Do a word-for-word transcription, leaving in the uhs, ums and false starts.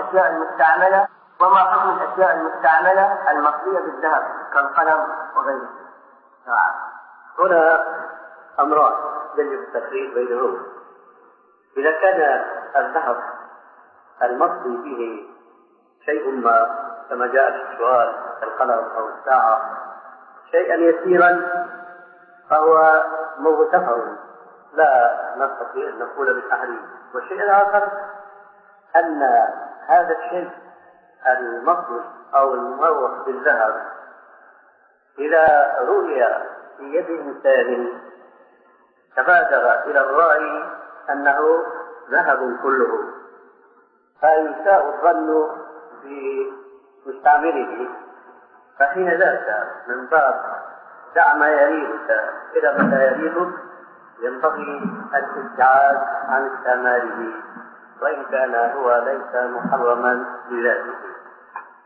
الأشياء المستعملة، وما حكم الأشياء المستعملة المصرية بالذهب كالقلم وغيره. هنا أمران يجب التفريق بينهما. إذا كان الذهب المصري فيه شيء ما كما جاء في السؤال القلم أو الساعة شيئا يسيرا فهو مغتفر لا نستطيع أن نقول بالتحريم. والشيء الآخر أن هذا الشيء المصري أو المروح بالذهب إذا رؤي في يد إنسان تبادر إلى الرأي أنه ذهب كله، فيساء الظن بمستعمله، فحين ذاك من باب دع ما يريدك إلى ما لا يريدك ينبغي الابتعاد عن استعماله وإن كان هو ليس محرما لذاته.